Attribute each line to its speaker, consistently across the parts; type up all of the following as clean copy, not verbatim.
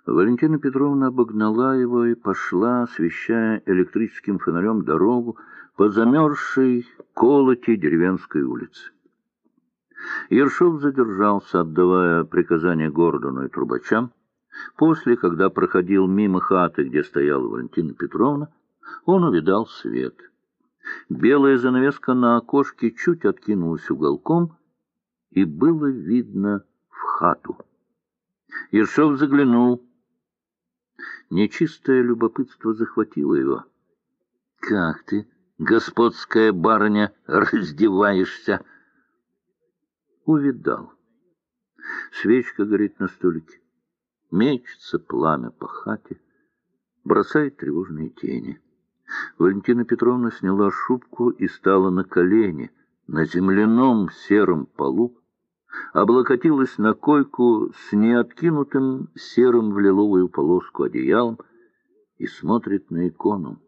Speaker 1: Валентина Петровна обогнала его и пошла, освещая электрическим фонарем дорогу по замерзшей колоте деревенской улицы. Ершов задержался, отдавая приказания Гордону и трубачам. После, когда проходил мимо хаты, где стояла Валентина Петровна, он увидал свет. Белая занавеска на окошке чуть откинулась уголком, и было видно в хату. Ершов заглянул. Нечистое любопытство захватило его. — Как ты, господская барыня, раздеваешься? Увидал. Свечка горит на столике. Мечется пламя по хате, бросает тревожные тени. Валентина Петровна сняла шубку и стала на колени на земляном сером полу, облокотилась на койку с неоткинутым серым в лиловую полоску одеялом и смотрит на икону.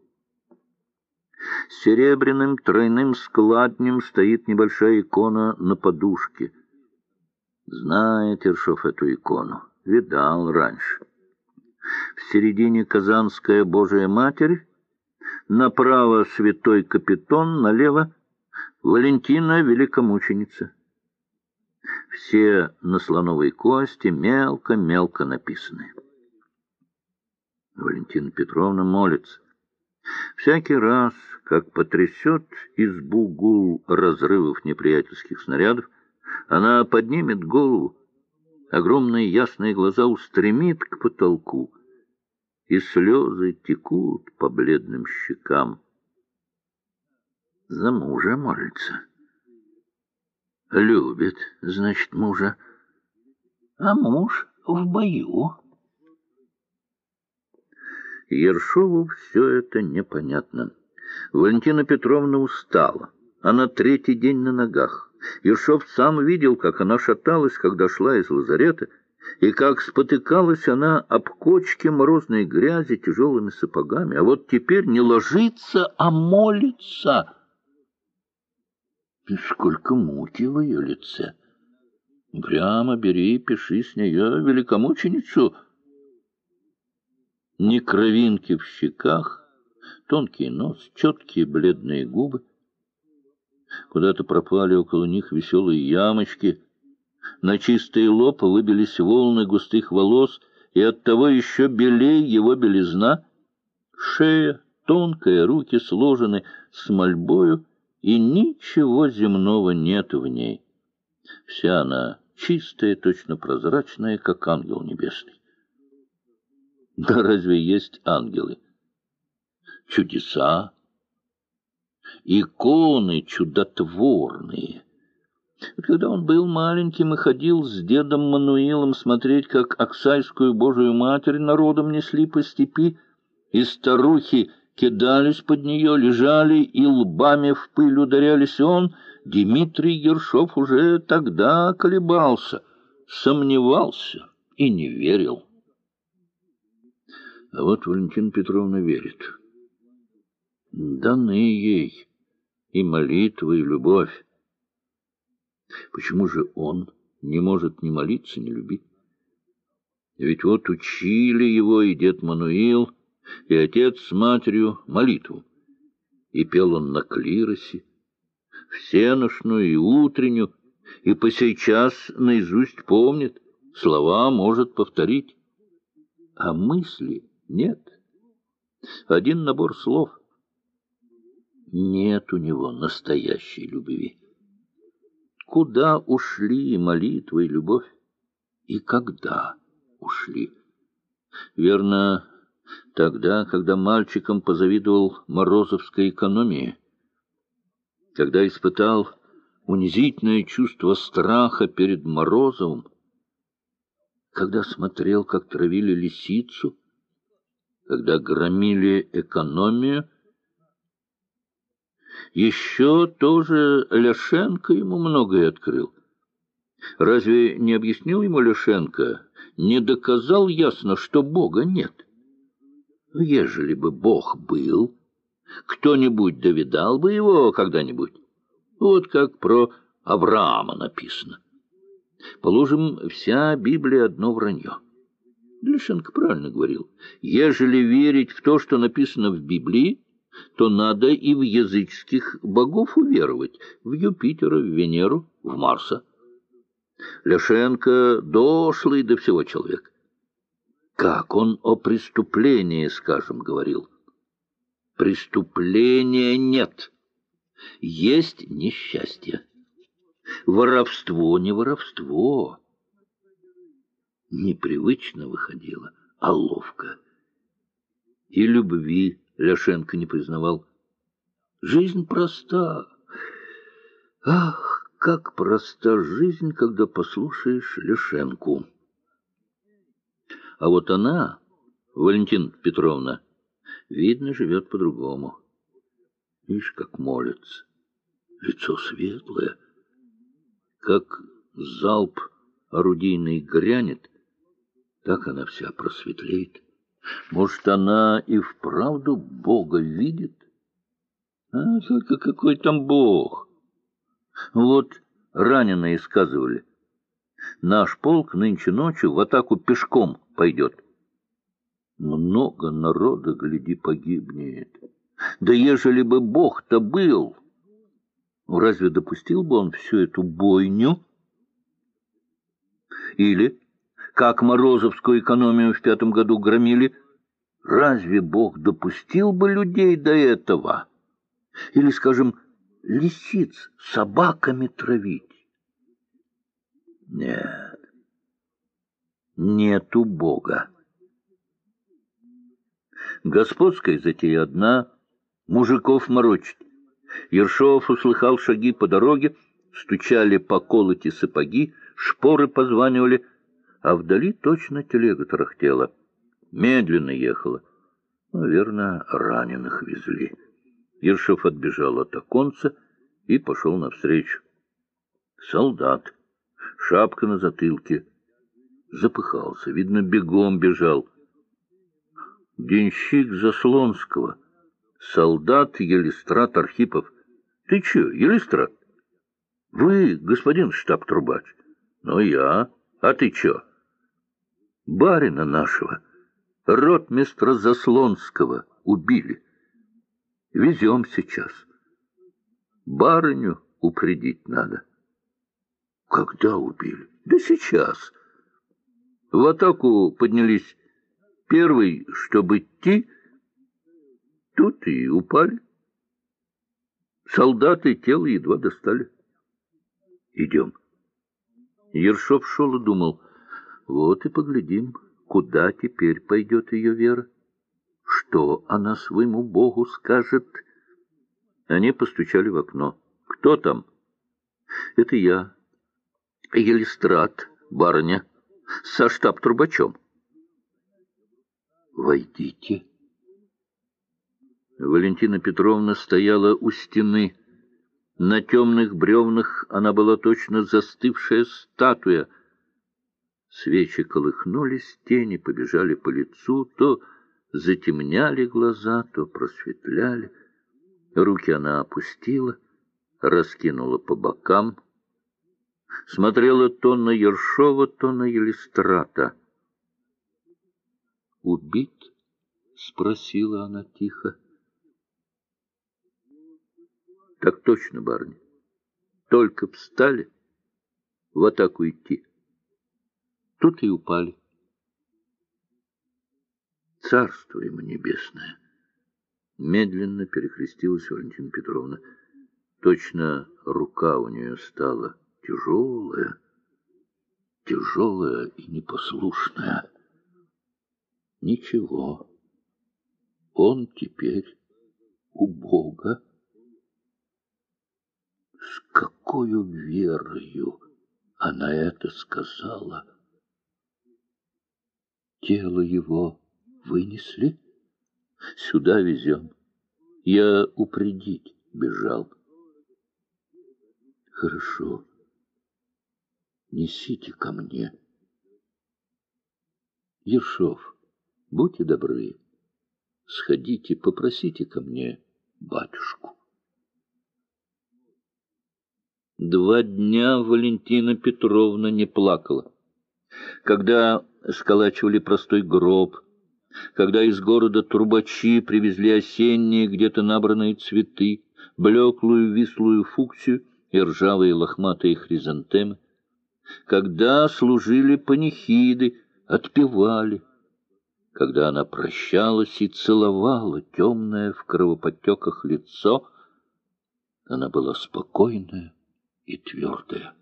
Speaker 1: С серебряным тройным складнем стоит небольшая икона на подушке. Знает Ершов эту икону, видал раньше. В середине Казанская Божия Матерь, направо святой Капитон, налево Валентина Великомученица. Все на слоновой кости мелко-мелко написаны. Валентина Петровна молится. Всякий раз, как потрясет избу гул разрывов неприятельских снарядов, она поднимет голову, огромные ясные глаза устремит к потолку, и слезы текут по бледным щекам. За мужа молится. Любит, значит, мужа. А муж в бою. Ершову все это непонятно. Валентина Петровна устала. Она третий день на ногах. Ершов сам видел, как она шаталась, когда шла из лазарета, и как спотыкалась она об кочке морозной грязи тяжелыми сапогами. А вот теперь не ложится, а молится. И сколько муки в ее лице! Прямо бери и пиши с нее великомученицу. Ни кровинки в щеках, тонкий нос, четкие бледные губы. Куда-то пропали около них веселые ямочки. На чистый лоб выбились волны густых волос, и оттого еще белей его белизна. Шея тонкая, руки сложены с мольбою, и ничего земного нет в ней. Вся она чистая, точно прозрачная, как ангел небесный. Да разве есть ангелы? Чудеса, иконы чудотворные. Когда он был маленьким и ходил с дедом Мануилом смотреть, как Аксайскую Божию Матерь народом несли по степи, и старухи кидались под нее, лежали и лбами в пыль ударялись, он, Дмитрий Ершов, уже тогда колебался, сомневался и не верил. А вот Валентина Петровна верит. Даны ей и молитва, и любовь. Почему же он не может ни молиться, ни любить? Ведь вот учили его и дед Мануил, и отец с матерью молитву. И пел он на клиросе, всеношную и утреннюю, и по сей час наизусть помнит, слова может повторить. А мысли нет. Один набор слов. Нет у него настоящей любви. Куда ушли молитва и любовь? И когда ушли? Верно, тогда, когда мальчиком позавидовал морозовской экономии, когда испытал унизительное чувство страха перед Морозовым, когда смотрел, как травили лисицу, когда громили экономию. Еще тоже Ляшенко ему многое открыл. Разве не объяснил ему Ляшенко, не доказал ясно, что Бога нет? Ежели бы Бог был, кто-нибудь довидал бы его когда-нибудь? Вот как про Авраама написано. Положим, вся Библия одно вранье. Лещенко правильно говорил. Ежели верить в то, что написано в Библии, то надо и в языческих богов уверовать, в Юпитера, в Венеру, в Марса. Лещенко дошлый до всего человек. Как он о преступлении, скажем, говорил. Преступления нет. Есть несчастье. Воровство не воровство. Непривычно выходило, а ловко. И любви Лещенко не признавал. Жизнь проста. Ах, как проста жизнь, когда послушаешь Лещенку. А вот она, Валентина Петровна, видно, живет по-другому. Видишь, как молится. Лицо светлое. Как залп орудийный грянет, так она вся просветлеет. Может, она и вправду Бога видит? А только какой там Бог? Вот раненые сказывали. Наш полк нынче ночью в атаку пешком пойдет. Много народа, гляди, погибнет. Да ежели бы Бог-то был, разве допустил бы он всю эту бойню? Или, как Морозовскую экономию в 5 году громили, разве Бог допустил бы людей до этого? Или, скажем, лисиц собаками травить? Нет, нету Бога. Господская затея одна — мужиков морочить. Ершов услыхал шаги по дороге, стучали по колоти сапоги, шпоры позванивали, а вдали точно телега тарахтела. Медленно ехала. Наверное, раненых везли. Ершов отбежал от оконца и пошел навстречу. Солдат, шапка на затылке. Запыхался, видно, бегом бежал. Денщик Заслонского, солдат Елистрат Архипов. Ты че, Елистрат? Вы, господин штаб-трубач? Ну, я. А ты че? Барина нашего, ротмистра Заслонского, убили. Везем сейчас. Барыню упредить надо. Когда убили? Да сейчас. В атаку поднялись первый, чтобы идти, тут и упали. Солдаты тело едва достали. Идем. Ершов шел и думал, вот и поглядим, куда теперь пойдет ее вера. Что она своему Богу скажет? Они постучали в окно. Кто там? Это я. Елистрат, барыня, со штаб-трубачом. Войдите. Валентина Петровна стояла у стены. На темных бревнах она была точно застывшая статуя. Свечи колыхнулись, тени побежали по лицу, то затемняли глаза, то просветляли. Руки она опустила, раскинула по бокам, смотрела то на Ершова, то на Елистрата. «Убит?» — спросила она тихо. «Так точно, барыня. Только встали, в атаку идти. Тут и упали». «Царство ему небесное!» Медленно перекрестилась Валентина Петровна. Точно рука у нее стала тяжелая, тяжелая и непослушная. Ничего, он теперь у Бога. С какою верою она это сказала? Тело его вынесли? Сюда везем. Я упредить бежал. Хорошо. Несите ко мне. Ершов, будьте добры, сходите, попросите ко мне батюшку. 2 дня Валентина Петровна не плакала. когда сколачивали простой гроб, когда из города трубачи привезли осенние где-то набранные цветы, блеклую вислую фуксию и ржавые лохматые хризантемы, когда служили панихиды, отпевали, когда она прощалась и целовала темное в кровоподтеках лицо, она была спокойная и твердая.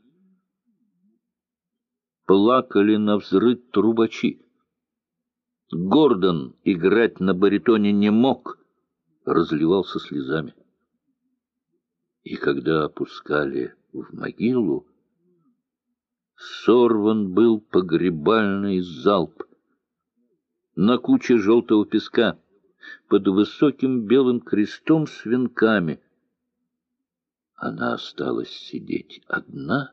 Speaker 1: Плакали навзрыд трубачи. Гордон играть на баритоне не мог, разливался слезами. И когда опускали в могилу, сорван был погребальный залп. На куче желтого песка, под высоким белым крестом с венками, она осталась сидеть одна.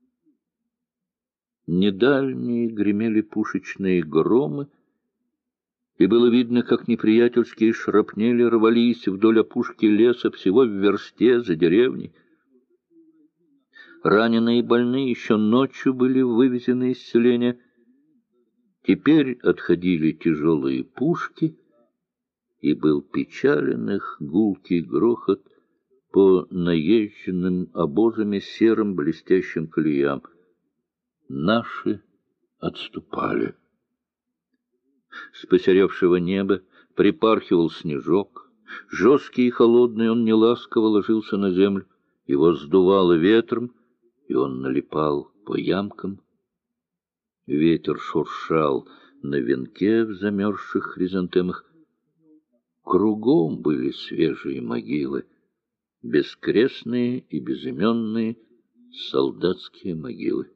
Speaker 1: Недальние гремели пушечные громы, и было видно, как неприятельские шрапнели рвались вдоль опушки леса всего в версте за деревней. Раненые и больные еще ночью были вывезены из селения. Теперь отходили тяжелые пушки, и был печален их гулкий грохот по наезженным обозами серым блестящим колеям. Наши отступали. С посеревшего неба припархивал снежок. Жесткий и холодный он неласково ложился на землю. Его сдувало ветром, и он налипал по ямкам. Ветер шуршал на венке в замерзших хризантемах. Кругом были свежие могилы, бескрестные и безыменные солдатские могилы.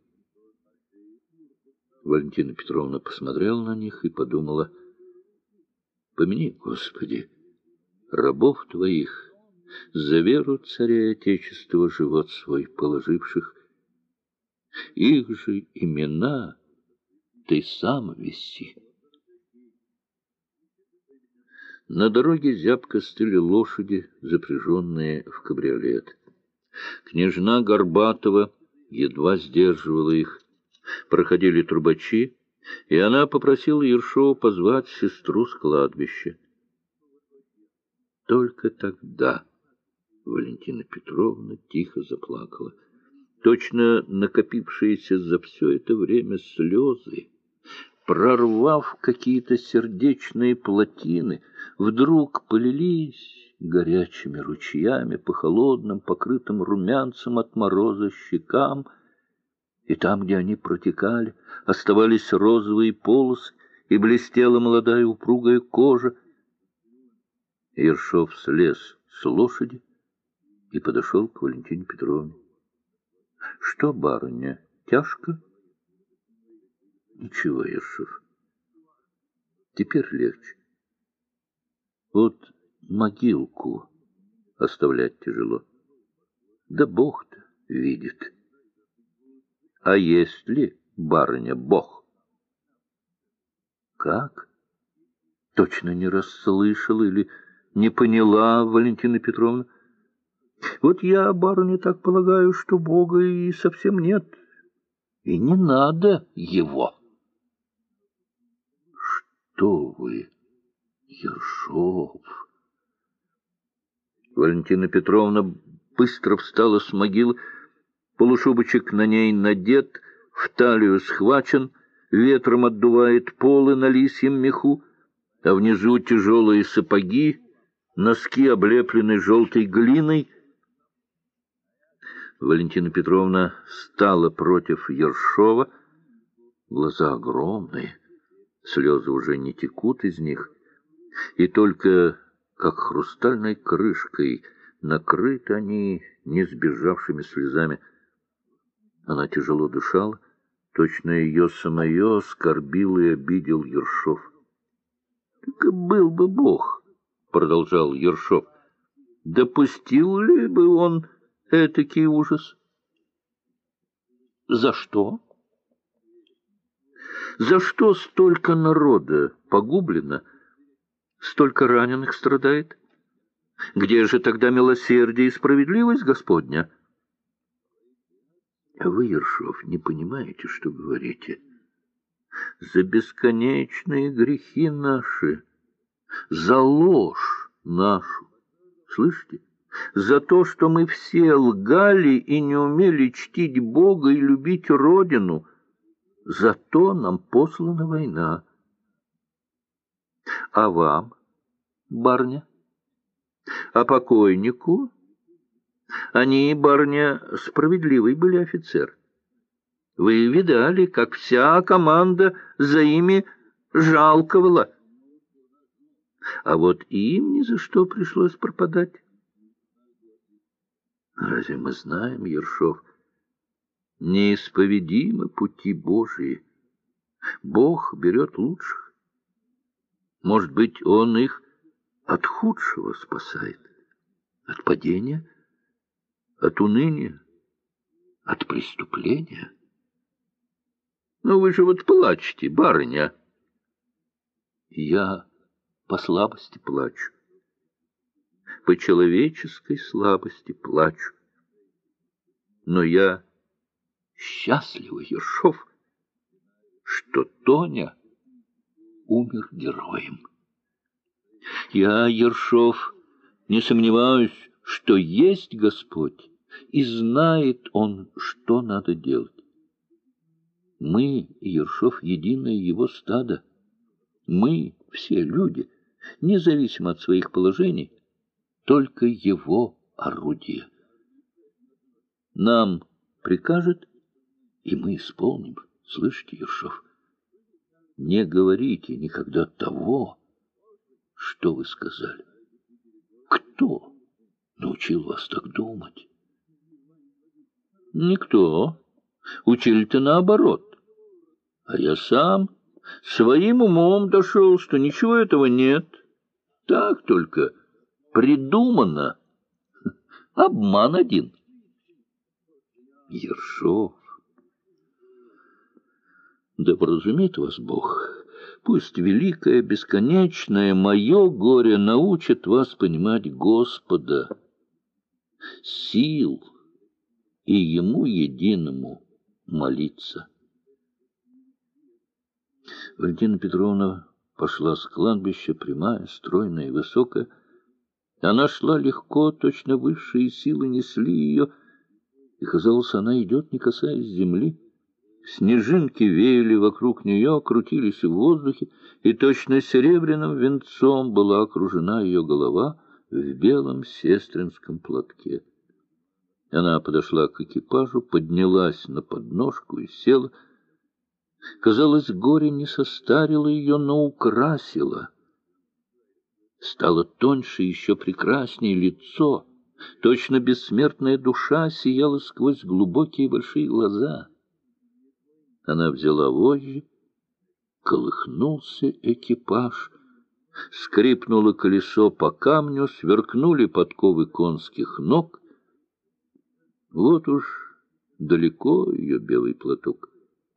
Speaker 1: Валентина Петровна посмотрела на них и подумала: помяни, Господи, рабов Твоих, за веру царя и Отечества живот свой положивших. Их же имена Ты сам веси. На дороге зябко стыли лошади, запряженные в кабриолет. Княжна Горбатова едва сдерживала их. Проходили трубачи, и она попросила Ершова позвать сестру с кладбища. Только тогда Валентина Петровна тихо заплакала. Точно накопившиеся за все это время слезы, прорвав какие-то сердечные плотины, вдруг полились горячими ручьями по холодным, покрытым румянцем от мороза щекам, и там, где они протекали, оставались розовые полосы, и блестела молодая упругая кожа. Ершов слез с лошади и подошел к Валентине Петровне. — Что, барыня, тяжко? — Ничего, Ершов, теперь легче. Вот могилку оставлять тяжело. Да Бог-то видит. А есть ли, барыня, Бог? Как? Точно не расслышал или не поняла Валентина Петровна. Вот я, барыня, так полагаю, что Бога и совсем нет. И не надо его. Что вы, Ершов? Валентина Петровна быстро встала с могилы. Полушубочек на ней надет, в талию схвачен, ветром отдувает полы на лисьем меху, а внизу тяжелые сапоги, носки облеплены желтой глиной. Валентина Петровна стала против Ершова. Глаза огромные, слезы уже не текут из них, и только как хрустальной крышкой накрыты они не сбежавшими слезами. Она тяжело дышала, точно ее самое оскорбил и обидел Ершов. — Так был бы Бог, — продолжал Ершов, — допустил ли бы он этакий ужас? — За что? За что столько народа погублено, столько раненых страдает? Где же тогда милосердие и справедливость Господня? — Вы, Ершов, не понимаете, что говорите. за бесконечные грехи наши, за ложь нашу. Слышите? За то, что мы все лгали и не умели чтить Бога и любить Родину. За то нам послана война. А вам, барыня? А покойнику? Они, барыня, справедливый были офицер. Вы видали, как вся команда за ими жалковала. А вот им ни за что пришлось пропадать. Разве мы знаем, Ершов, неисповедимы пути Божии? Бог берет лучших. Может быть, Он их от худшего спасает, от падения, от уныния, от преступления. Ну, вы же вот плачете, барыня. Я по слабости плачу. По человеческой слабости плачу. Но я счастлива, Ершов, что Тоня умер героем. Я, Ершов, не сомневаюсь, что есть Господь, и знает Он, что надо делать. Мы, Ершов, единое Его стадо. Мы, все люди, независимо от своих положений, только Его орудие. Нам прикажет, и мы исполним. Слышите, Ершов? Не говорите никогда того, что вы сказали. Кто научил вас так думать? Никто. Учили-то наоборот. А я сам своим умом дошел, что ничего этого нет. Так только придумано. Обман один. Ершов. Да вразумит вас Бог. Пусть великое, бесконечное мое горе научит вас понимать Господа, сил и Ему единому молиться. Валентина Петровна пошла с кладбища, прямая, стройная и высокая. Она шла легко, точно высшие силы несли ее, и, казалось, она идет, не касаясь земли. Снежинки веяли вокруг нее, крутились в воздухе, и точно серебряным венцом была окружена ее голова в белом сестринском платке. Она подошла к экипажу, поднялась на подножку и села. Казалось, горе не состарило ее, но украсило. Стало тоньше, еще прекраснее лицо. Точно бессмертная душа сияла сквозь глубокие большие глаза. Она взяла вожжи, колыхнулся экипаж, скрипнуло колесо по камню, сверкнули подковы конских ног. Вот уж далеко ее белый платок.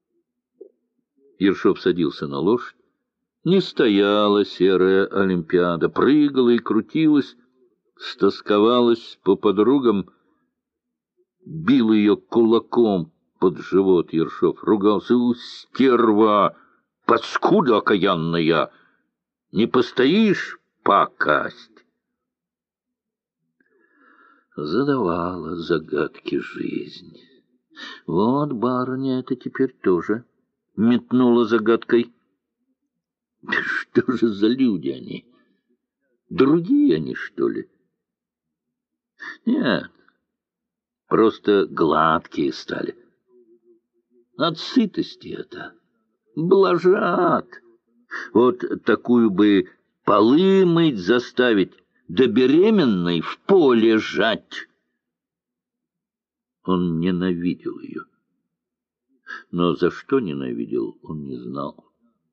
Speaker 1: Ершов садился на лошадь. Не стояла серая Олимпиада, прыгала и крутилась, стосковалась по подругам, бил ее кулаком под живот. Ершов ругался: «У, стерва, паскуда окаянная! Не постоишь, пакость!» Задавала загадки жизнь. Вот барыня это теперь тоже метнула загадкой. Что же за люди они? Другие они, что ли? Нет, просто гладкие стали. От сытости это. Блажат. Вот такую бы полы мыть заставить, да беременной в поле жать. Он ненавидел ее. Но за что ненавидел, он не знал.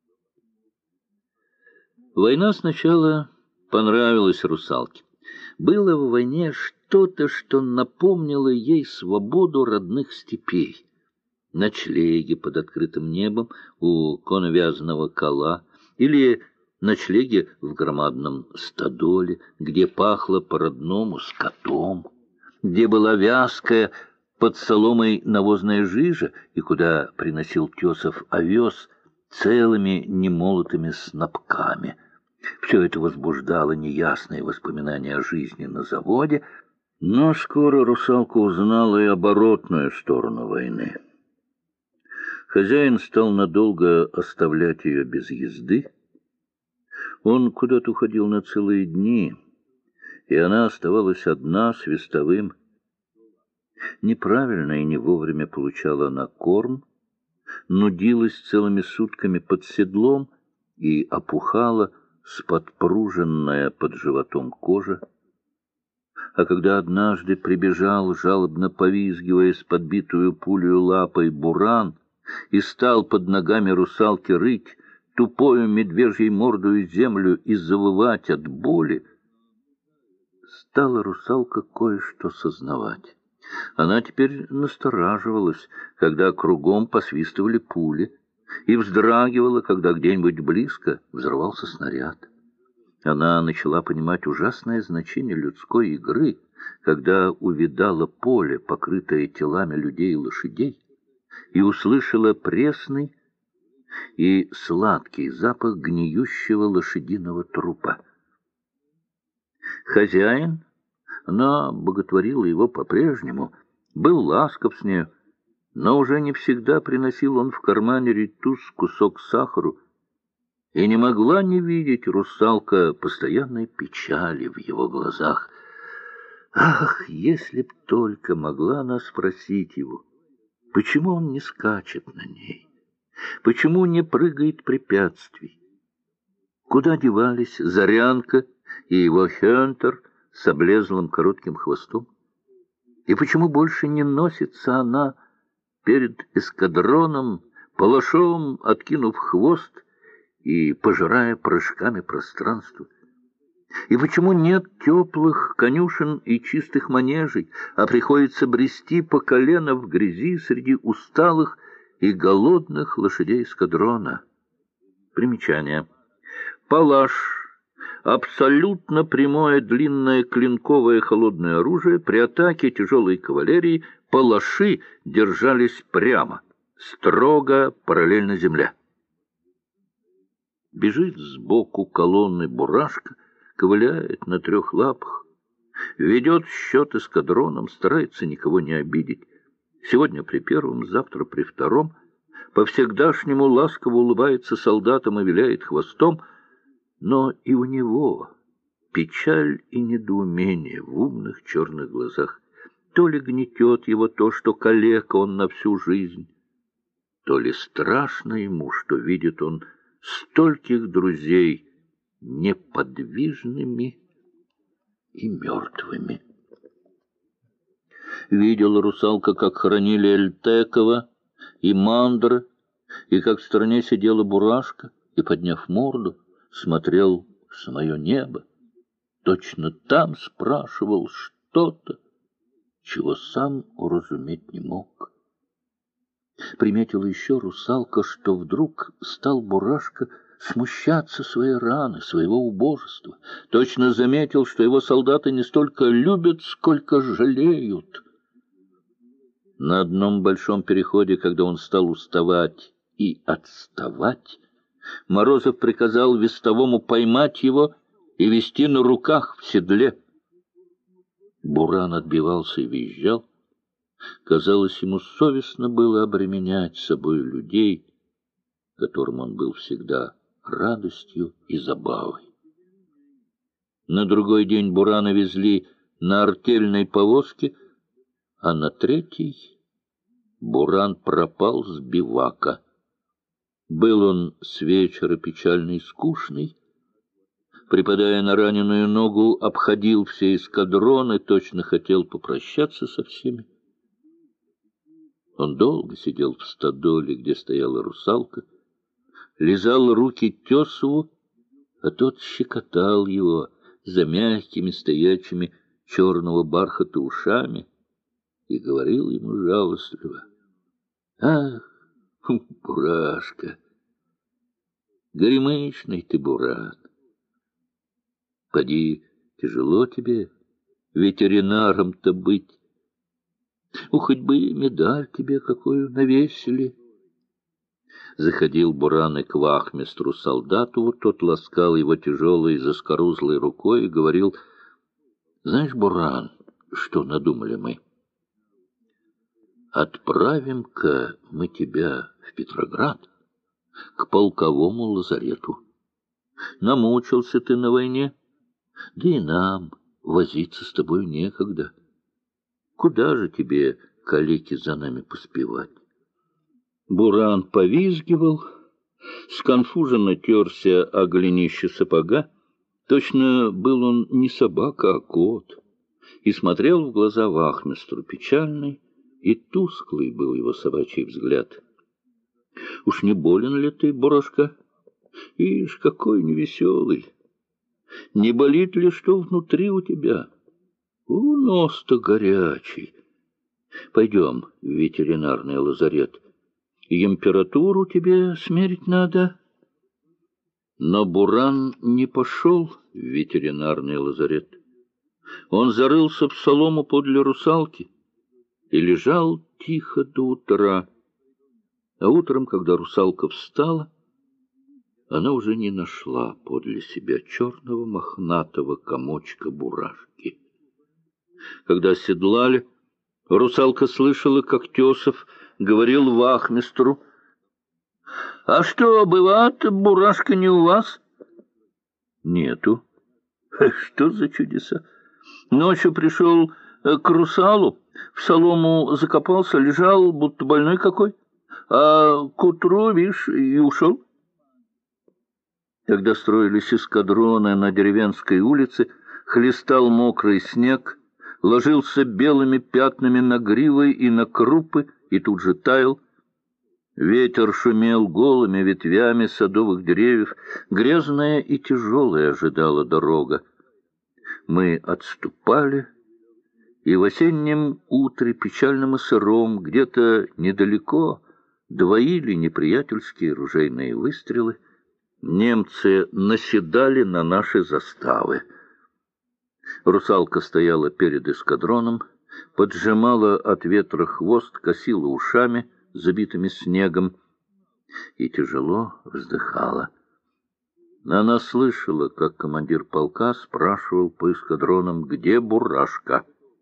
Speaker 1: Война сначала понравилась русалке. Было в войне что-то, что напомнило ей свободу родных степей. Ночлеги под открытым небом у коновязного кола или ночлеги в громадном стадоле, где пахло по-родному скотом, где была вязкая под соломой навозная жижа и куда приносил Тесов овес, целыми немолотыми снопками. Все это возбуждало неясные воспоминания о жизни на заводе, но скоро русалка узнала и оборотную сторону войны. Хозяин стал надолго оставлять ее без езды. Он куда-то уходил на целые дни, и она оставалась одна с вестовым. Неправильно и не вовремя получала она корм, нудилась целыми сутками под седлом и опухала сподпруженная под животом кожа. А когда однажды прибежал, жалобно повизгивая с подбитую пулею лапой, буран и стал под ногами русалки рыть тупою медвежьей мордою землю и завывать от боли, стала русалка кое-что сознавать. Она теперь настораживалась, когда кругом посвистывали пули, и вздрагивала, когда где-нибудь близко взрывался снаряд. Она начала понимать ужасное значение людской игры, когда увидала поле, покрытое телами людей и лошадей, и услышала пресный и сладкий запах гниющего лошадиного трупа. Хозяин, она боготворила его по-прежнему, был ласков с нею, но уже не всегда приносил он в кармане ретус кусок сахару, и не могла не видеть русалка постоянной печали в его глазах. Ах, если б только могла она спросить его, почему он не скачет на ней, почему не прыгает препятствий, куда девались Зарянка и его Хентер с облезлым коротким хвостом, и почему больше не носится она перед эскадроном, палашом откинув хвост и пожирая прыжками пространство? И почему нет теплых конюшен и чистых манежей, а приходится брести по колено в грязи среди усталых и голодных лошадей эскадрона? Примечание. Палаш — абсолютно прямое длинное клинковое холодное оружие. При атаке тяжелой кавалерии палаши держались прямо, строго параллельно земле. Бежит сбоку колонны Бурашка, ковыляет на 3 лапах, ведет счет эскадроном, старается никого не обидеть. Сегодня при 1, завтра при 2, по-всегдашнему ласково улыбается солдатам и виляет хвостом, но и у него печаль и недоумение в умных черных глазах. То ли гнетет его то, что калека он на всю жизнь, то ли страшно ему, что видит он стольких друзей неподвижными и мертвыми. Видела русалка, как хоронили Эльтекова и Мандра, и как в стороне сидела Бурашка, и, подняв морду, смотрел в самое небо. Точно там спрашивал что-то, чего сам уразуметь не мог. Приметила еще русалка, что вдруг стал Бурашка смущаться своей раны, своего убожества. Точно заметил, что его солдаты не столько любят, сколько жалеют. На одном большом переходе, когда он стал уставать и отставать, Морозов приказал вестовому поймать его и вести на руках в седле. Буран отбивался и визжал. Казалось, ему совестно было обременять собой людей, которым он был всегда радостью и забавой. На другой день Бурана везли на артельной повозке, а на 3-й Буран пропал с бивака. Был он с вечера печальный и скучный, припадая на раненую ногу, обходил все эскадроны, точно хотел попрощаться со всеми. Он долго сидел в стодоле, где стояла русалка, лизал руки Тесову, а тот щекотал его за мягкими стоячими черного бархата ушами и говорил ему жалостливо: «Ах, Бурашка, горемычный ты, Буран! Поди, тяжело тебе ветеринаром-то быть. Хоть бы медаль тебе какую навесили. Заходил Буран и к вахмистру Солдатову, тот ласкал его тяжелой заскорузлой рукой и говорил: «Знаешь, Буран, что надумали мы? Отправим-ка мы тебя в Петроград, к полковому лазарету. Намучился ты на войне, да и нам возиться с тобой некогда. Куда же тебе, калеки, за нами поспевать?» Буран повизгивал, сконфуженно терся о голенище сапога. Точно был он не собака, а кот, и смотрел в глаза вахмистру. Печальный и тусклый был его собачий взгляд. «Уж не болен ли ты, Бурошка? Ишь, какой невеселый! Не болит ли что внутри у тебя? Нос-то горячий. Пойдем в ветеринарный лазарет. Температуру тебе смерить надо». Но Буран не пошел в ветеринарный лазарет. Он зарылся в солому подле русалки и лежал тихо до утра. А утром, когда русалка встала, она уже не нашла подле себя черного мохнатого комочка бурашки. Когда седлали, русалка слышала, как Тесов говорил вахмистру: «А что, бывает, бурашка не у вас?» «Нету». «Что за чудеса? Ночью пришел к русалу, в солому закопался, лежал, будто больной какой, а к утру, видишь, и ушел». Когда строились эскадроны на деревенской улице, хлестал мокрый снег, ложился белыми пятнами на гривы и на крупы и тут же таял. Ветер шумел голыми ветвями садовых деревьев, грязная и тяжелая ожидала дорога. Мы отступали, и в осеннем утре, печальном и сыром, где-то недалеко двоили неприятельские ружейные выстрелы. Немцы наседали на наши заставы. Русалка стояла перед эскадроном, поджимала от ветра хвост, косила ушами, забитыми снегом, и тяжело вздыхала. Она слышала, как командир полка спрашивал по эскадронам, где Бурашка.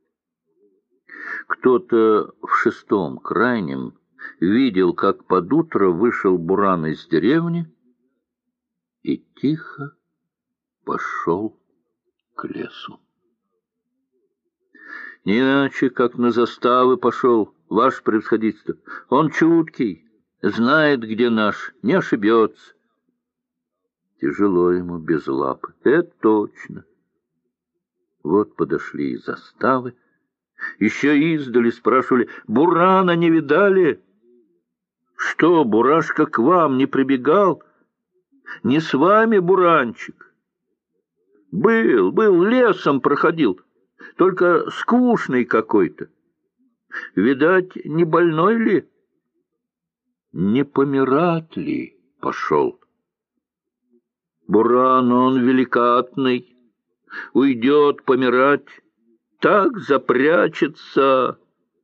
Speaker 1: Кто-то в 6-м крайнем видел, как под утро вышел Буран из деревни и тихо пошел к лесу. Не иначе, как на заставы пошел, ваше превосходительство. Он чуткий, знает, где наш, не ошибется. Тяжело ему без лап, это точно. Вот подошли и заставы. Еще издали спрашивали: «Бурана не видали? Что, Бурашка к вам не прибегал? Не с вами Буранчик?» Был, лесом проходил, только скучный какой-то. Видать, не больной ли? Не помирать ли пошел? Буран он великатный, уйдет помирать, так запрячется.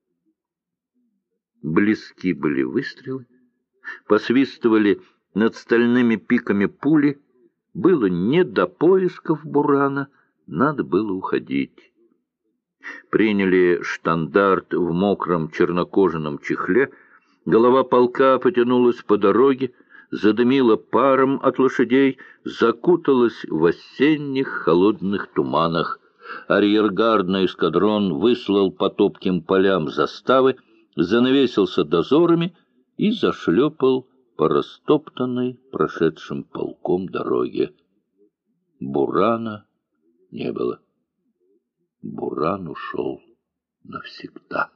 Speaker 1: Близки были выстрелы, посвистывали над стальными пиками пули. Было не до поисков Бурана, надо было уходить. Приняли штандарт в мокром чернокожаном чехле, голова полка потянулась по дороге, задымила паром от лошадей, закуталась в осенних холодных туманах. Арьергардный эскадрон выслал по топким полям заставы, занавесился дозорами и зашлепал по растоптанной прошедшим полком дороге. Бурана не было. Буран ушел навсегда.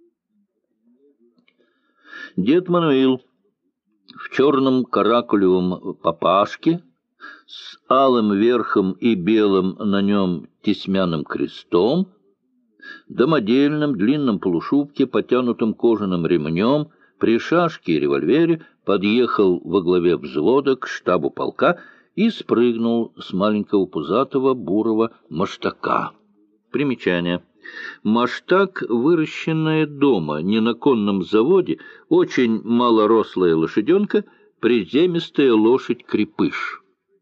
Speaker 1: Дед Мануил в черном каракулевом папашке с алым верхом и белым на нем тесьмяным крестом, домодельном длинном полушубке, потянутым кожаным ремнем, при шашке и револьвере подъехал во главе взвода к штабу полка и спрыгнул с маленького пузатого бурого маштака. Примечание. Маштак, выращенная дома, не на конном заводе, очень малорослая лошаденка, приземистая лошадь-крепыш.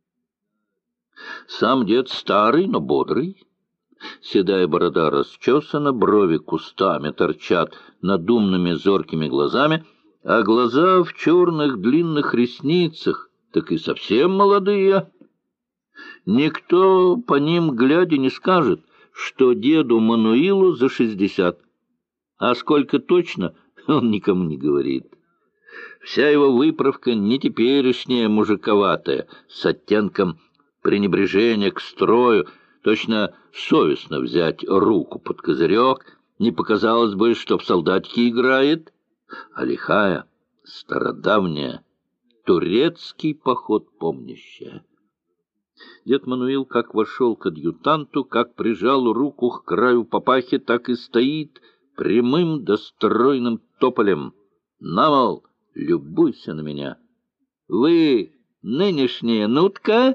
Speaker 1: Сам дед старый, но бодрый. Седая борода расчесана, брови кустами торчат над умными зоркими глазами, а глаза в черных длинных ресницах, так и совсем молодые. Никто по ним, глядя, не скажет, что деду Мануилу за 60, а сколько точно, он никому не говорит. Вся его выправка не теперешняя мужиковатая, с оттенком пренебрежения к строю. Точно совестно взять руку под козырек, не показалось бы, что в солдатике играет, а лихая, стародавняя, турецкий поход помнящая. Дед Мануил как вошел к адъютанту, как прижал руку к краю папахи, так и стоит прямым достройным тополем. На, мол, любуйся на меня. Вы нынешняя нутка?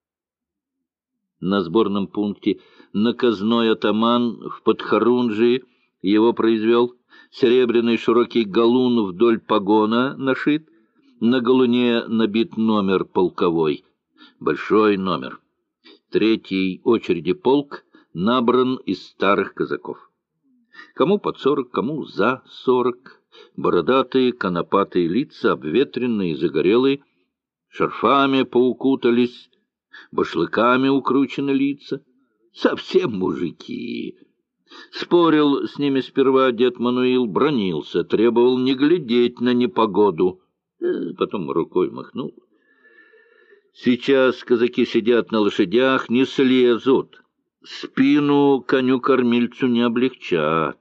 Speaker 1: На сборном пункте наказной атаман в Подхорунжии его произвел. Серебряный широкий галун вдоль погона нашит. На галуне набит номер полковой. Большой номер. Третьей очереди полк набран из старых казаков. Кому под 40, кому за 40. Бородатые, конопатые лица, обветренные, загорелые, шарфами поукутались, башлыками укручены лица. Совсем мужики. Спорил с ними сперва дед Мануил, бранился, требовал не глядеть на непогоду. Потом рукой махнул. Сейчас казаки сидят на лошадях, не слезут. Спину коню-кормильцу не облегчат.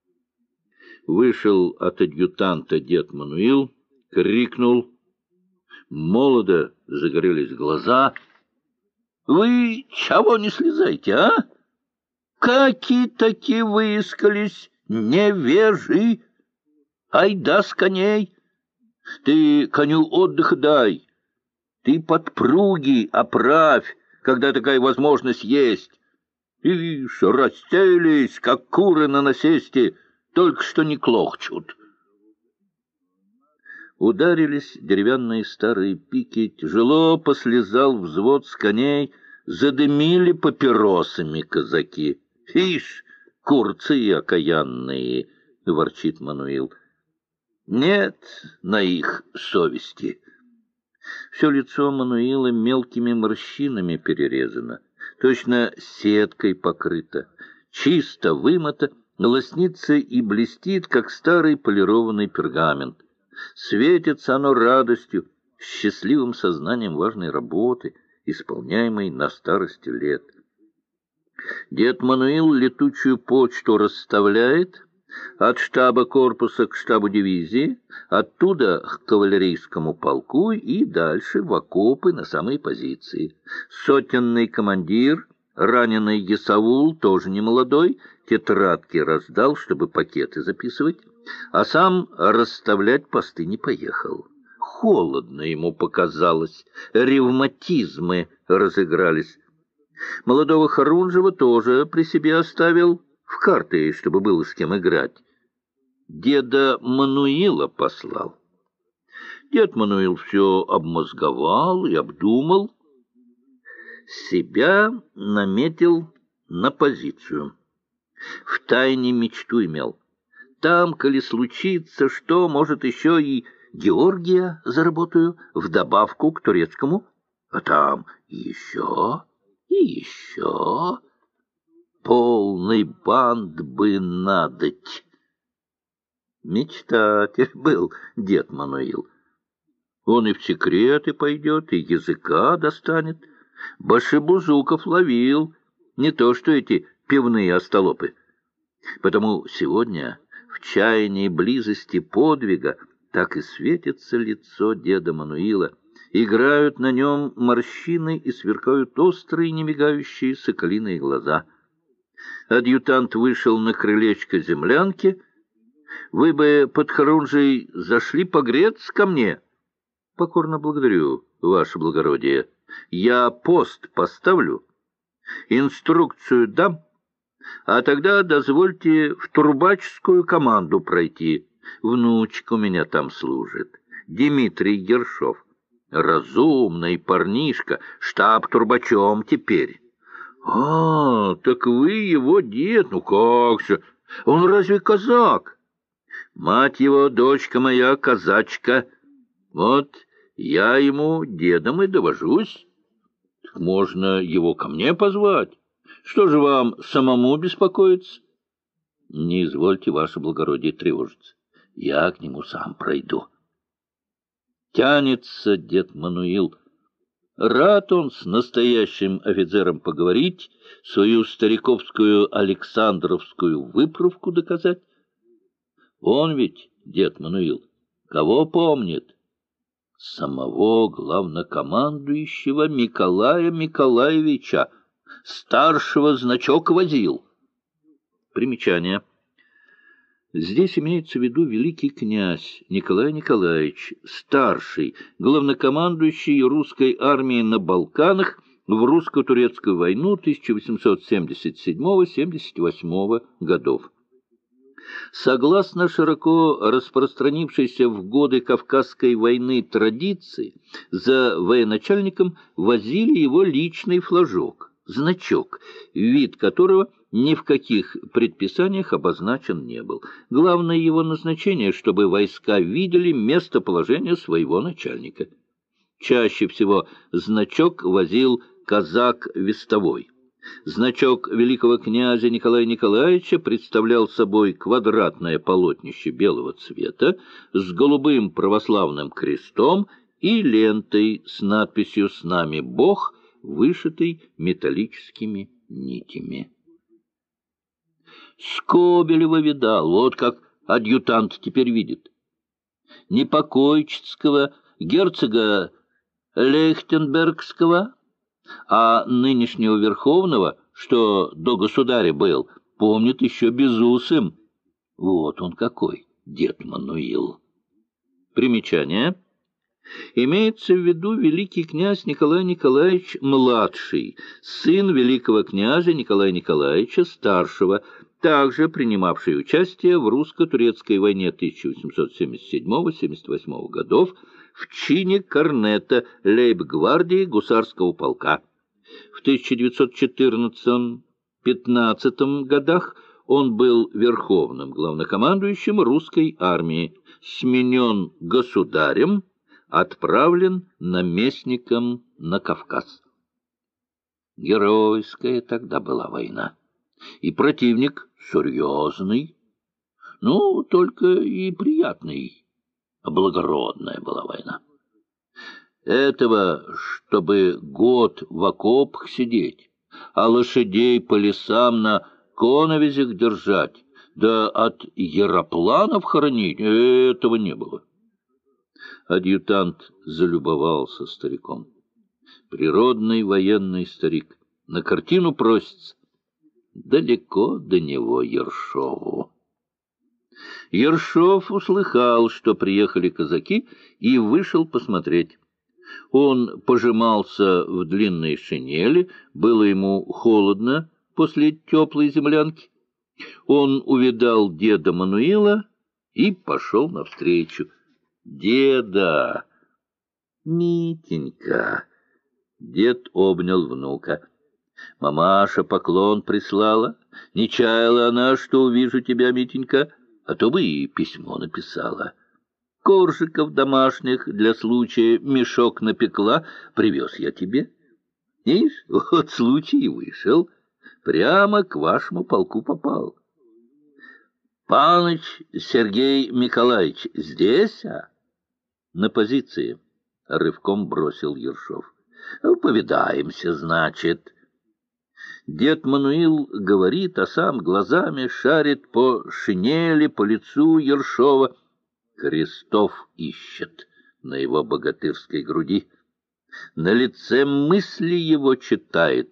Speaker 1: Вышел от адъютанта дед Мануил, крикнул. Молодо загорелись глаза. Вы чего не слезаете, а? Какие-таки выискались невежи. Айда с коней. Ты коню отдых дай. Ты подпруги оправь, когда такая возможность есть. Ишь, расселись, как куры на насесте, только что не клохчут. Ударились деревянные старые пики, тяжело послезал взвод с коней, задымили папиросами казаки. — Ишь, курцы окаянные! — ворчит Мануил. — Нет на их совести. Все лицо Мануила мелкими морщинами перерезано, точно сеткой покрыто, чисто вымыто, лоснится и блестит, как старый полированный пергамент. Светится оно радостью, счастливым сознанием важной работы, исполняемой на старости лет. Дед Мануил летучую почту расставляет от штаба корпуса к штабу дивизии, оттуда к кавалерийскому полку и дальше в окопы на самые позиции. Сотенный командир, раненый Есаул, тоже не молодой, тетрадки раздал, чтобы пакеты записывать, а сам расставлять посты не поехал. Холодно ему показалось, ревматизмы разыгрались. Молодого Харунжева тоже при себе оставил, в карты, чтобы было с кем играть. Деда Мануила послал. Дед Мануил все обмозговал и обдумал. Себя наметил на позицию. Втайне мечту имел. Там, коли случится, что, может, еще и Георгия заработаю в добавку к турецкому, а там еще и еще. Полный банд бы надоть. Мечтатель был дед Мануил. Он и в секреты пойдет, и языка достанет. Башибузуков ловил, не то что эти пивные остолопы. Потому сегодня в чаянии близости подвига так и светится лицо деда Мануила. Играют на нем морщины и сверкают острые, немигающие соколиные глаза. Адъютант вышел на крылечко землянки. Вы бы под Харунжей зашли погреться ко мне. Покорно благодарю, ваше благородие. Я пост поставлю, инструкцию дам, а тогда дозвольте в трубаческую команду пройти. Внучка у меня там служит, Дмитрий Ершов. Разумный парнишка, штаб-турбачом теперь. Так вы его дед, ну как же, он разве казак? Мать его, дочка моя, казачка. Вот я ему дедом и довожусь. Можно его ко мне позвать. Что же вам самому беспокоиться? Не извольте, ваше благородие, тревожиться. Я к нему сам пройду. Тянется дед Мануил. Рад он с настоящим офицером поговорить, свою стариковскую Александровскую выправку доказать. Он ведь, дед Мануил, кого помнит? Самого главнокомандующего Николая Николаевича, старшего значок возил. Примечание. Здесь имеется в виду великий князь Николай Николаевич, старший, главнокомандующий русской армией на Балканах в русско-турецкую войну 1877-78 годов. Согласно широко распространившейся в годы Кавказской войны традиции, за военачальником возили его личный флажок, значок, вид которого ни в каких предписаниях обозначен не был. Главное его назначение, чтобы войска видели местоположение своего начальника. Чаще всего значок возил казак-вестовой. Значок великого князя Николая Николаевича представлял собой квадратное полотнище белого цвета с голубым православным крестом и лентой с надписью «С нами Бог», вышитой металлическими нитями. Скобелева видал, вот как адъютант теперь видит. Непокойчицкого, герцога Лейхтенбергского, а нынешнего верховного, что до государя был, помнит еще безусым. Вот он какой, дед Мануил. Примечание. Имеется в виду великий князь Николай Николаевич младший, сын великого князя Николая Николаевича старшего, также принимавший участие в русско-турецкой войне 1877-78 годов в чине корнета лейб-гвардии гусарского полка. В 1914-15 годах он был верховным главнокомандующим русской армии, сменен государем, отправлен наместником на Кавказ. Геройская тогда была война. И противник серьезный, ну, только и приятный, а благородная была война. Этого, чтобы год в окопах сидеть, а лошадей по лесам на коновизях держать, да от яропланов хоронить, этого не было. Адъютант залюбовался стариком. Природный военный старик. На картину просится. Далеко до него Ершову. Ершов услыхал, что приехали казаки, и вышел посмотреть. Он пожимался в длинной шинели, было ему холодно после теплой землянки. Он увидал деда Мануила и пошел навстречу. «Деда!» «Митенька!» Дед обнял внука. «Мамаша поклон прислала. Не чаяла она, что увижу тебя, Митенька, а то бы и письмо написала. Коржиков домашних для случая мешок напекла, привез я тебе. Видишь, вот случай и вышел. Прямо к вашему полку попал. Паныч Сергей Николаевич здесь, а?» «На позиции», — рывком бросил Ершов. «Повидаемся, значит». Дед Мануил говорит, а сам глазами шарит по шинели, по лицу Ершова. Крестов ищет на его богатырской груди. На лице мысли его читает.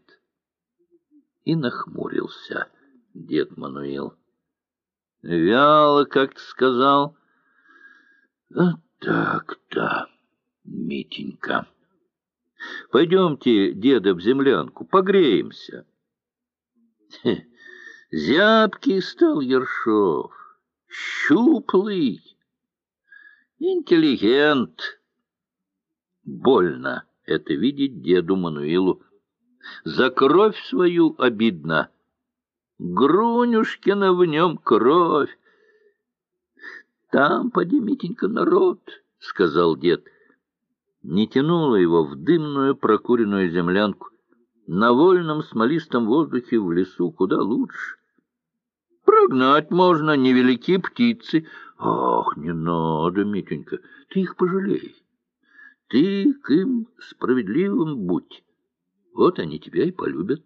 Speaker 1: И нахмурился дед Мануил. Вяло как-то сказал: «Так-то, Митенька. Пойдемте, деда, в землянку, погреемся». Зябкий стал Ершов, щуплый, интеллигент. Больно это видеть деду Мануилу. За кровь свою обидно. Грунюшкина в нем кровь. Там, поди, Митенька, народ, — сказал дед. Не тянуло его в дымную прокуренную землянку. На вольном смолистом воздухе в лесу куда лучше. Прогнать можно, невелики птицы. Ах, не надо, Митенька, ты их пожалей. Ты к им справедливым будь. Вот они тебя и полюбят.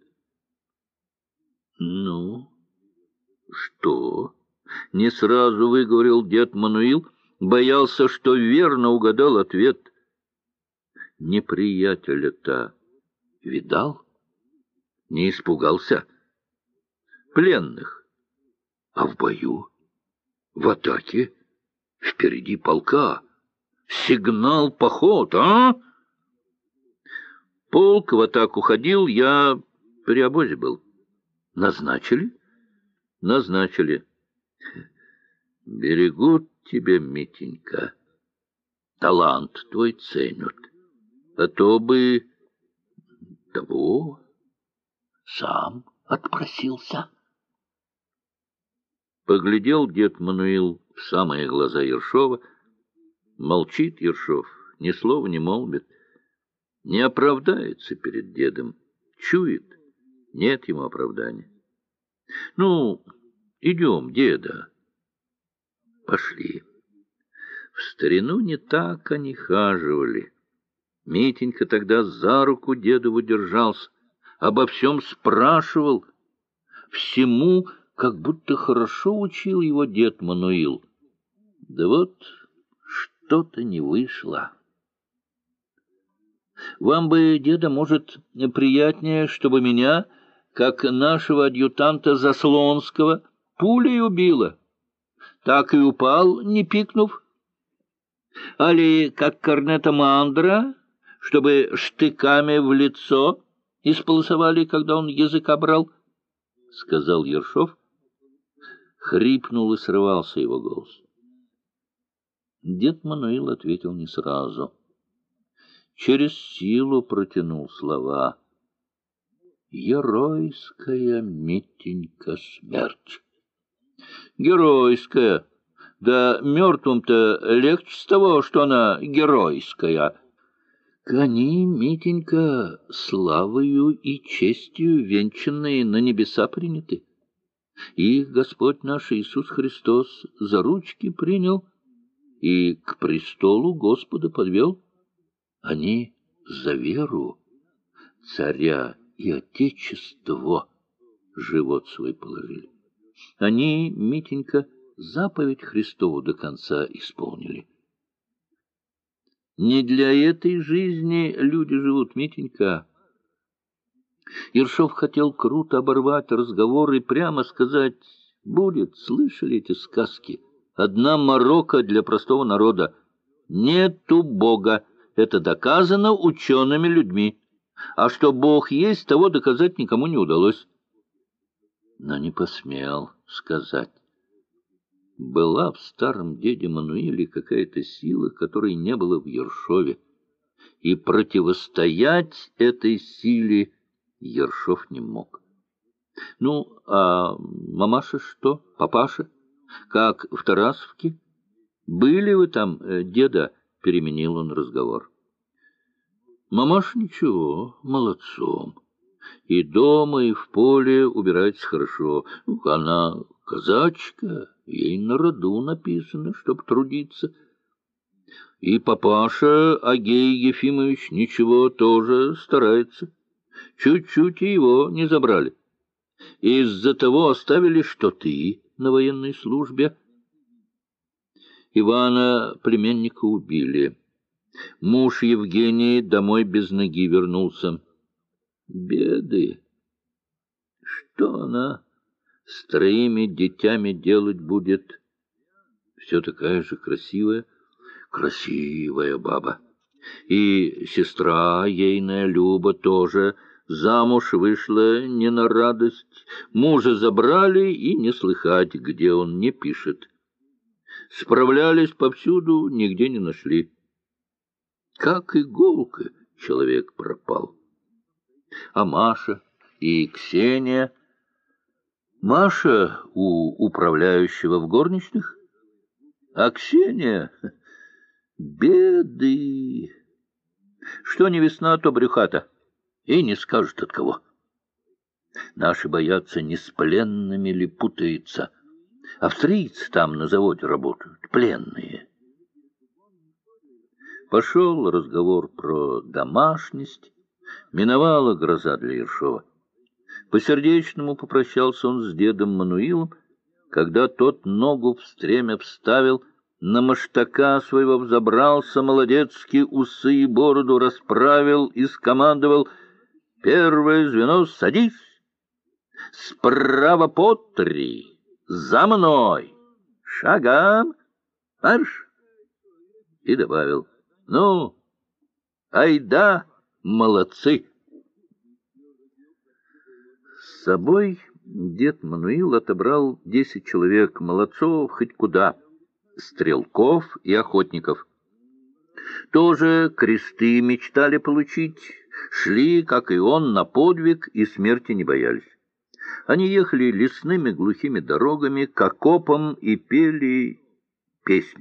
Speaker 1: Ну, что? Не сразу выговорил дед Мануил, боялся, что верно угадал ответ. Неприятеля-то видал? Не испугался? Пленных. А в бою? В атаке? Впереди полка? Сигнал поход, а? Полк в атаку ходил, я при обозе был. Назначили? Назначили. Берегут тебя, Митенька. Талант твой ценят. А то бы того сам отпросился. Поглядел дед Мануил в самые глаза Ершова. Молчит Ершов, ни слова не молвит. Не оправдается перед дедом. Чует, нет ему оправдания. Ну, идем, деда. Пошли. В старину не так они хаживали. Митенька тогда за руку дедову держался, обо всем спрашивал. Всему как будто хорошо учил его дед Мануил. Да вот что-то не вышло. Вам бы, деда, может, приятнее, чтобы меня, как нашего адъютанта Заслонского, пулей убило. Так и упал, не пикнув. Али как корнета Мандра, чтобы штыками в лицо исполосовали, когда он язык обрал, — сказал Ершов. Хрипнул и срывался его голос. Дед Мануил ответил не сразу. Через силу протянул слова. Геройская, Митенька, смерть. Геройская. Да мертвым-то легче с того, что она геройская. Кони, Митенька, славою и честью венчанные на небеса приняты. Их Господь наш Иисус Христос за ручки принял и к престолу Господа подвел. Они за веру, царя и отечество живот свой положили. Они, Митенька, заповедь Христову до конца исполнили. Не для этой жизни люди живут, Митенька. Ершов хотел круто оборвать разговор и прямо сказать: будет, слышали эти сказки? Одна морока для простого народа. Нету Бога. Это доказано учеными людьми. А что Бог есть, того доказать никому не удалось. Но не посмел сказать. Была в старом деде Мануиле какая-то сила, которой не было в Ершове. И противостоять этой силе Ершов не мог. Ну, а мамаша что, папаша? Как в Тарасовке? Были вы там, деда? Переменил он разговор. Мамаша ничего, молодцом. И дома, и в поле убирается хорошо. Ну, она казачка, ей на роду написано, чтоб трудиться. И папаша Агей Ефимович ничего, тоже старается. Чуть-чуть и его не забрали. Из-за того оставили, что ты на военной службе. Ивана, племянника, убили. Муж Евгений домой без ноги вернулся. Беды. Что она с троими детьми делать будет? Все такая же красивая, красивая баба. И сестра ейная Люба тоже замуж вышла не на радость. Мужа забрали, и не слыхать, где он, не пишет. Справлялись повсюду, нигде не нашли. Как иголка человек пропал. А Маша и Ксения? Маша у управляющего в горничных, а Ксения — беды. Что не весна, то брюхата, и не скажет от кого. Наши боятся, не с пленными ли путается. Австрийцы там на заводе работают, пленные. Пошел разговор про домашность. Миновала гроза для Ершова. По-сердечному попрощался он с дедом Мануилом, когда тот ногу в стремя вставил, на маштака своего взобрался, молодецкие усы и бороду расправил и скомандовал: «Первое звено, садись! Справа по 3! За мной! Шагом! Марш!» И добавил: «Ну, айда, молодцы!» С собой дед Мануил отобрал 10 человек, молодцов хоть куда, стрелков и охотников. Тоже кресты мечтали получить, шли, как и он, на подвиг и смерти не боялись. Они ехали лесными глухими дорогами к окопам и пели песню.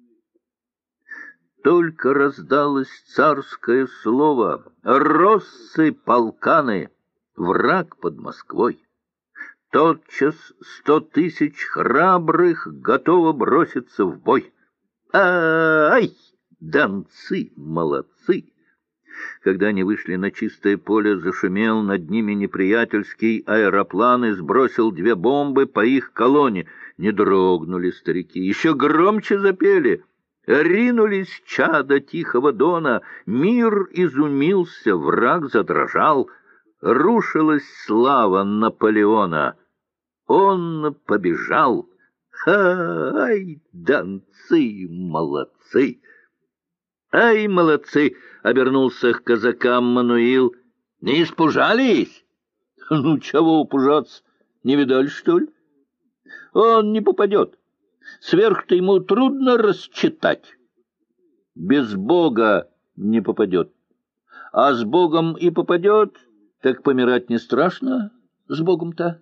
Speaker 1: Только раздалось царское слово: «Россы полканы! Враг под Москвой!» Тотчас 100 000 храбрых готово броситься в бой. Ай, донцы, молодцы! Когда они вышли на чистое поле, зашумел над ними неприятельский аэроплан и сбросил 2 бомбы по их колонне. Не дрогнули старики, еще громче запели. Ринулись чада Тихого Дона, мир изумился, враг задрожал. Рушилась слава Наполеона. Он побежал. Ай, донцы, молодцы! Ай, молодцы! — обернулся к казакам Мануил. Не испужались? Ну, чего упужаться? Не видали, что ли? Он не попадет. Сверху-то ему трудно расчитать. Без Бога не попадет. А с Богом и попадет, так помирать не страшно с Богом-то.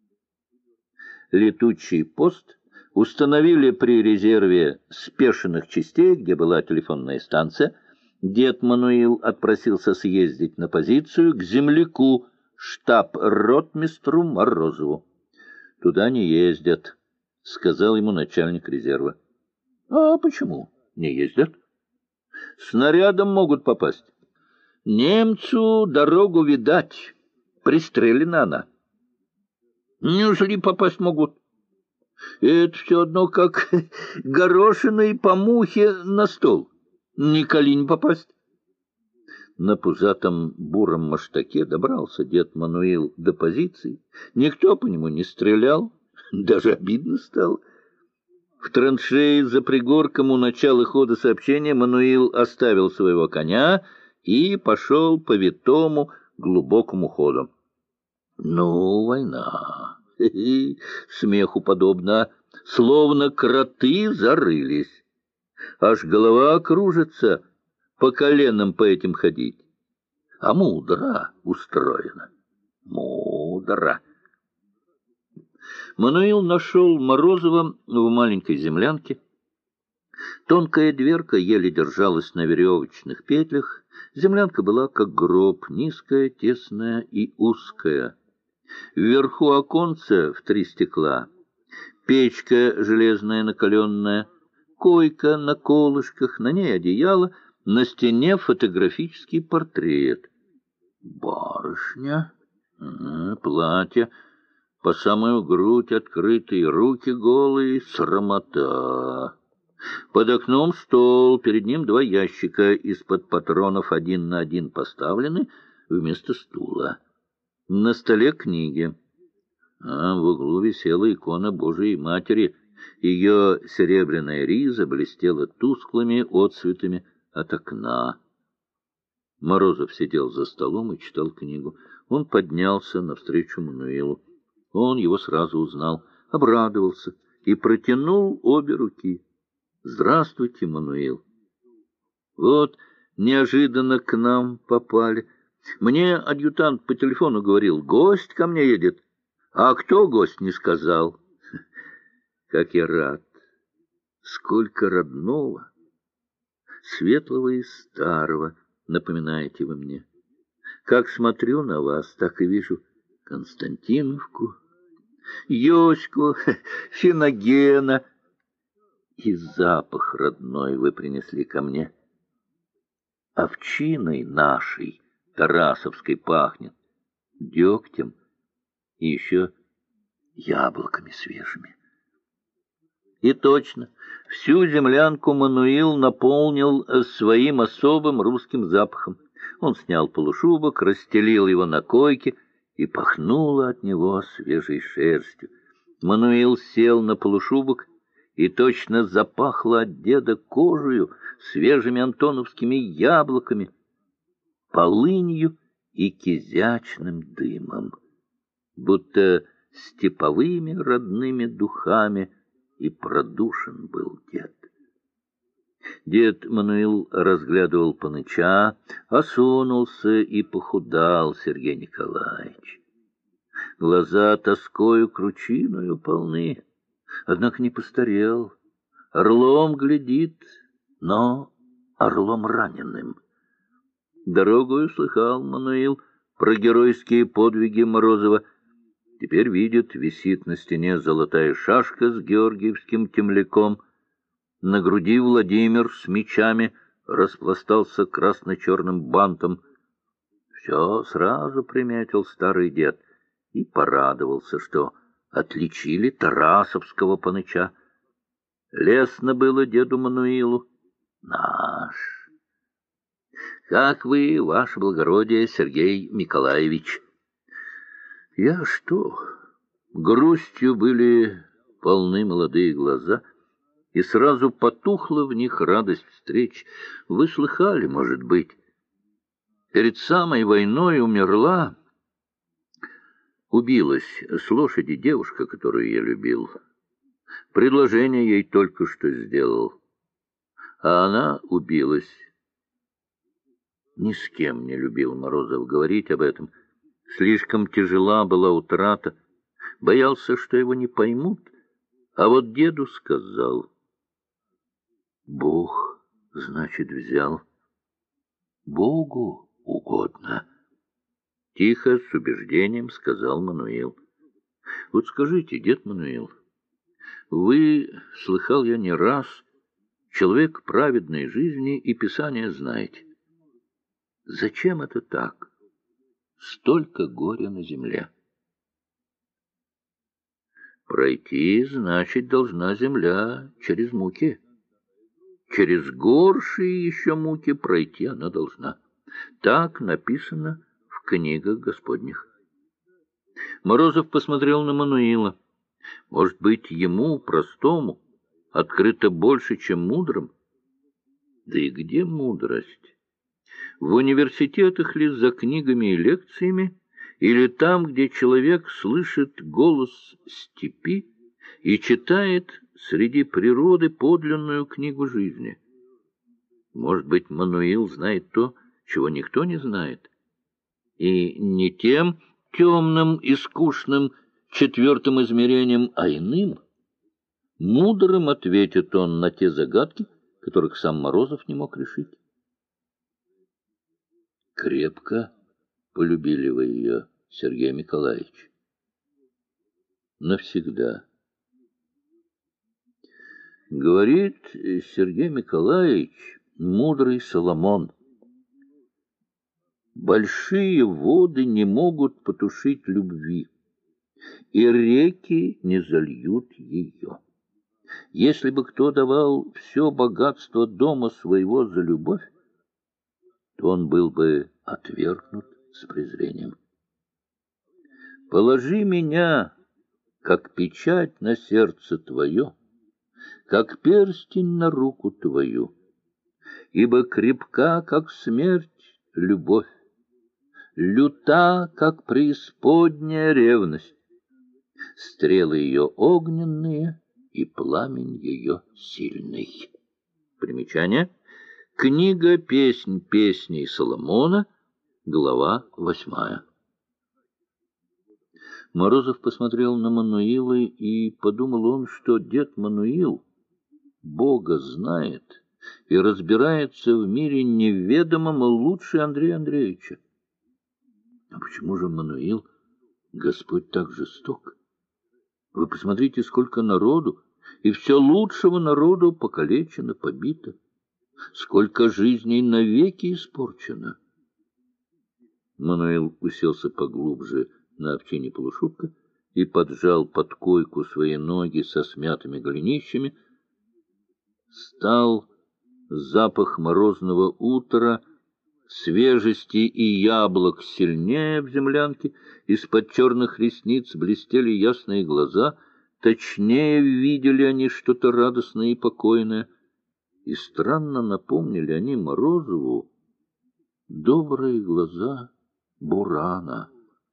Speaker 1: Летучий пост установили при резерве спешенных частей, где была телефонная станция. Дед Мануил отпросился съездить на позицию к земляку, штаб-ротмистру Морозову. «Туда не ездят», — сказал ему начальник резерва. «А почему не ездят?» «Снарядом могут попасть. Немцу дорогу видать, пристрелена она. Неужели попасть могут? Это все одно, как горошиной по мухе на стол. Николи не попасть». На пузатом буром маштаке добрался дед Мануил до позиции. Никто по нему не стрелял, даже обидно стало. В траншеи за пригорком у начала хода сообщения Мануил оставил своего коня и пошел по витому глубокому ходу. Ну, война. Хе-хе, смеху подобно, словно кроты зарылись. Аж голова кружится, по коленам по этим ходить. А мудро устроено. Мудро. Мануил нашел Морозова в маленькой землянке. Тонкая дверка еле держалась на веревочных петлях. Землянка была как гроб, низкая, тесная и узкая. Вверху оконце в 3 стекла, печка железная накаленная, койка на колышках, на ней одеяло, на стене фотографический портрет. Барышня, платье, по самую грудь открытые, руки голые, срамота. Под окном стол, перед ним 2 ящика, из-под патронов 1 на 1 поставлены вместо стула. На столе книги. В углу висела икона Божией Матери. Ее серебряная риза блестела тусклыми отсветами от окна. Морозов сидел за столом и читал книгу. Он поднялся навстречу Мануилу. Он его сразу узнал, обрадовался и протянул обе руки. «Здравствуйте, Мануил!» Вот неожиданно к нам попали. Мне адъютант по телефону говорил: гость ко мне едет. А кто гость, не сказал. Как я рад! Сколько родного, светлого и старого напоминаете вы мне. Как смотрю на вас, так и вижу Константиновку, Йоську, Финогена. И запах родной вы принесли ко мне. Овчиной нашей, тарасовской, пахнет, дегтем и еще яблоками свежими. И точно, всю землянку Мануил наполнил своим особым русским запахом. Он снял полушубок, расстелил его на койке, и пахнуло от него свежей шерстью. Мануил сел на полушубок, и точно запахло от деда кожею, свежими антоновскими яблоками, полынью и кизячным дымом, будто степовыми родными духами, и продушен был дед. Дед Мануил разглядывал паныча, осунулся и похудал Сергей Николаевич. Глаза тоскою кручиною полны, однако не постарел. Орлом глядит, но орлом раненым. Дорогою слыхал Мануил про геройские подвиги Морозова. Теперь видит, висит на стене золотая шашка с георгиевским темляком. На груди Владимир с мечами распластался красно-черным бантом. Все сразу приметил старый дед и порадовался, что отличили тарасовского паныча. Лестно было деду Мануилу. Наш. Как вы, ваше благородие, Сергей Николаевич? Я что? Грустью были полны молодые глаза, и сразу потухла в них радость встреч. Вы слыхали, может быть, перед самой войной умерла, убилась с лошади девушка, которую я любил. Предложение ей только что сделал, а она убилась. Ни с кем не любил Морозов говорить об этом. Слишком тяжела была утрата. Боялся, что его не поймут. А вот деду сказал: Бог, значит, взял. Богу угодно. Тихо, с убеждением сказал Мануил. Вот скажите, дед Мануил, вы, слыхал я не раз, человек праведной жизни и Писания знаете. Зачем это так? Столько горя на земле. Пройти, значит, должна земля через муки. Через горшие еще муки пройти она должна. Так написано в книгах Господних. Морозов посмотрел на Мануила. Может быть, ему, простому, открыто больше, чем мудрым? Да и где мудрость? В университетах ли за книгами и лекциями, или там, где человек слышит голос степи и читает среди природы подлинную книгу жизни? Может быть, Мануил знает то, чего никто не знает, и не тем темным и скучным четвертым измерением, а иным? Мудрым ответит он на те загадки, которых сам Морозов не мог решить. Крепко полюбили вы ее, Сергей Николаевич. Навсегда. Говорит Сергей Николаевич, мудрый Соломон: большие воды не могут потушить любви, и реки не зальют ее. Если бы кто давал все богатство дома своего за любовь, то он был бы отвергнут с презрением. Положи меня, как печать на сердце твое, как перстень на руку твою, ибо крепка, как смерть, любовь, люта, как преисподняя ревность, стрелы ее огненные и пламень ее сильный. Примечание. Книга «Песнь песней Соломона», глава 8. Морозов посмотрел на Мануила, и подумал он, что дед Мануил Бога знает и разбирается в мире неведомом лучше Андрея Андреевича. А почему же, Мануил, Господь так жесток? Вы посмотрите, сколько народу, и все лучшего народу покалечено, побито. Сколько жизней навеки испорчено. Мануил уселся поглубже на овчине полушубка и поджал под койку свои ноги со смятыми голенищами. Стал запах морозного утра, свежести и яблок сильнее в землянке, из-под черных ресниц блестели ясные глаза, точнее видели они что-то радостное и покойное, и странно напомнили они Морозову добрые глаза Бурана.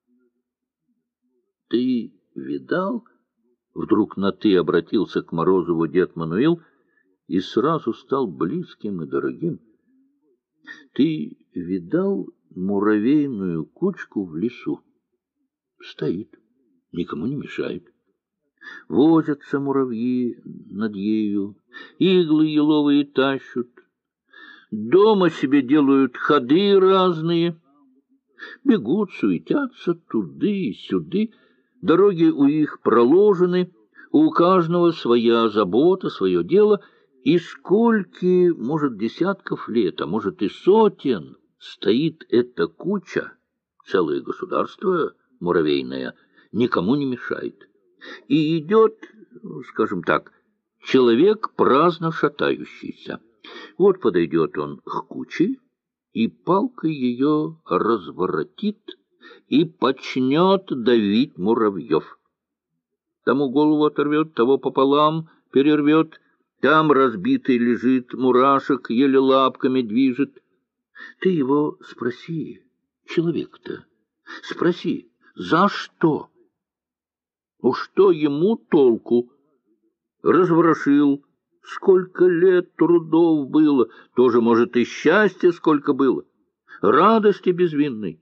Speaker 1: — Ты видал? — вдруг на «ты» обратился к Морозову дед Мануил и сразу стал близким и дорогим. — Ты видал муравейную кучку в лесу? Стоит, никому не мешает. Возятся муравьи над ею, иглы еловые тащут, дома себе делают ходы разные, бегут, суетятся туды и сюды, дороги у их проложены, у каждого своя забота, свое дело, и скольки, может, десятков лет, а может и сотен, стоит эта куча, целое государство муравейное, никому не мешает. И идет, скажем так, человек, праздно шатающийся. Вот подойдет он к куче и палкой ее разворотит и почнет давить муравьев. Тому голову оторвет, того пополам перервет, там разбитый лежит, мурашек еле лапками движет. Ты его спроси, человек-то, спроси, за что? Ну что ему толку? Разворошил. Сколько лет трудов было, тоже, может, и счастья сколько было, радости безвинной.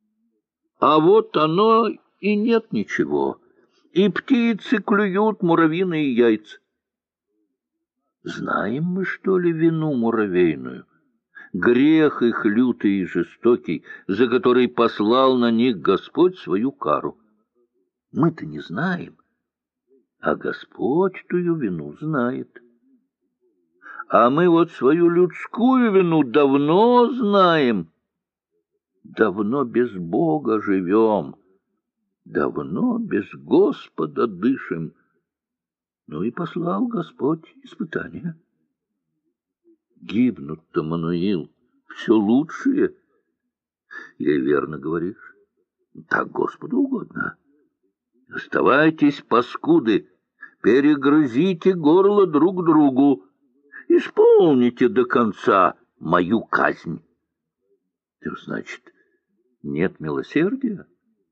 Speaker 1: А вот оно и нет ничего, и птицы клюют муравьиные яйца. Знаем мы, что ли, вину муравейную, грех их лютый и жестокий, за который послал на них Господь свою кару? Мы-то не знаем, а Господь тую вину знает. А мы вот свою людскую вину давно знаем, давно без Бога живем, давно без Господа дышим. Ну и послал Господь испытания. Гибнут-то, Мануил, все лучшие. И верно говоришь, так Господу угодно. Оставайтесь, паскуды, перегрызите горло друг другу, исполните до конца мою казнь. Значит, нет милосердия?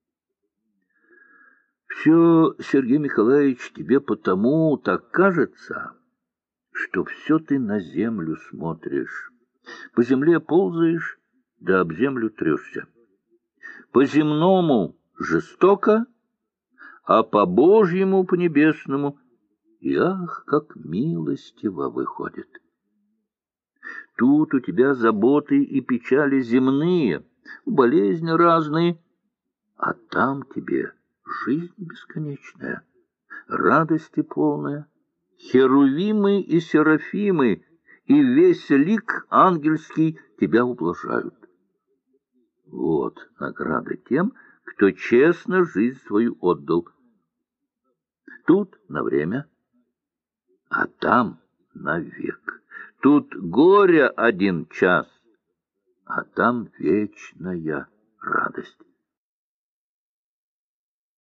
Speaker 1: Все, Сергей Михайлович, тебе потому так кажется, что все ты на землю смотришь. По земле ползаешь, да об землю трешься. По-земному жестоко, а по-божьему, по-небесному, и ах, как милостиво выходит. Тут у тебя заботы и печали земные, болезни разные, а там тебе жизнь бесконечная, радости полная, херувимы и серафимы, и весь лик ангельский тебя ублажают. Вот награда тем, кто честно жизнь свою отдал. Тут на время, а там навек. Тут горе один час, а там вечная радость.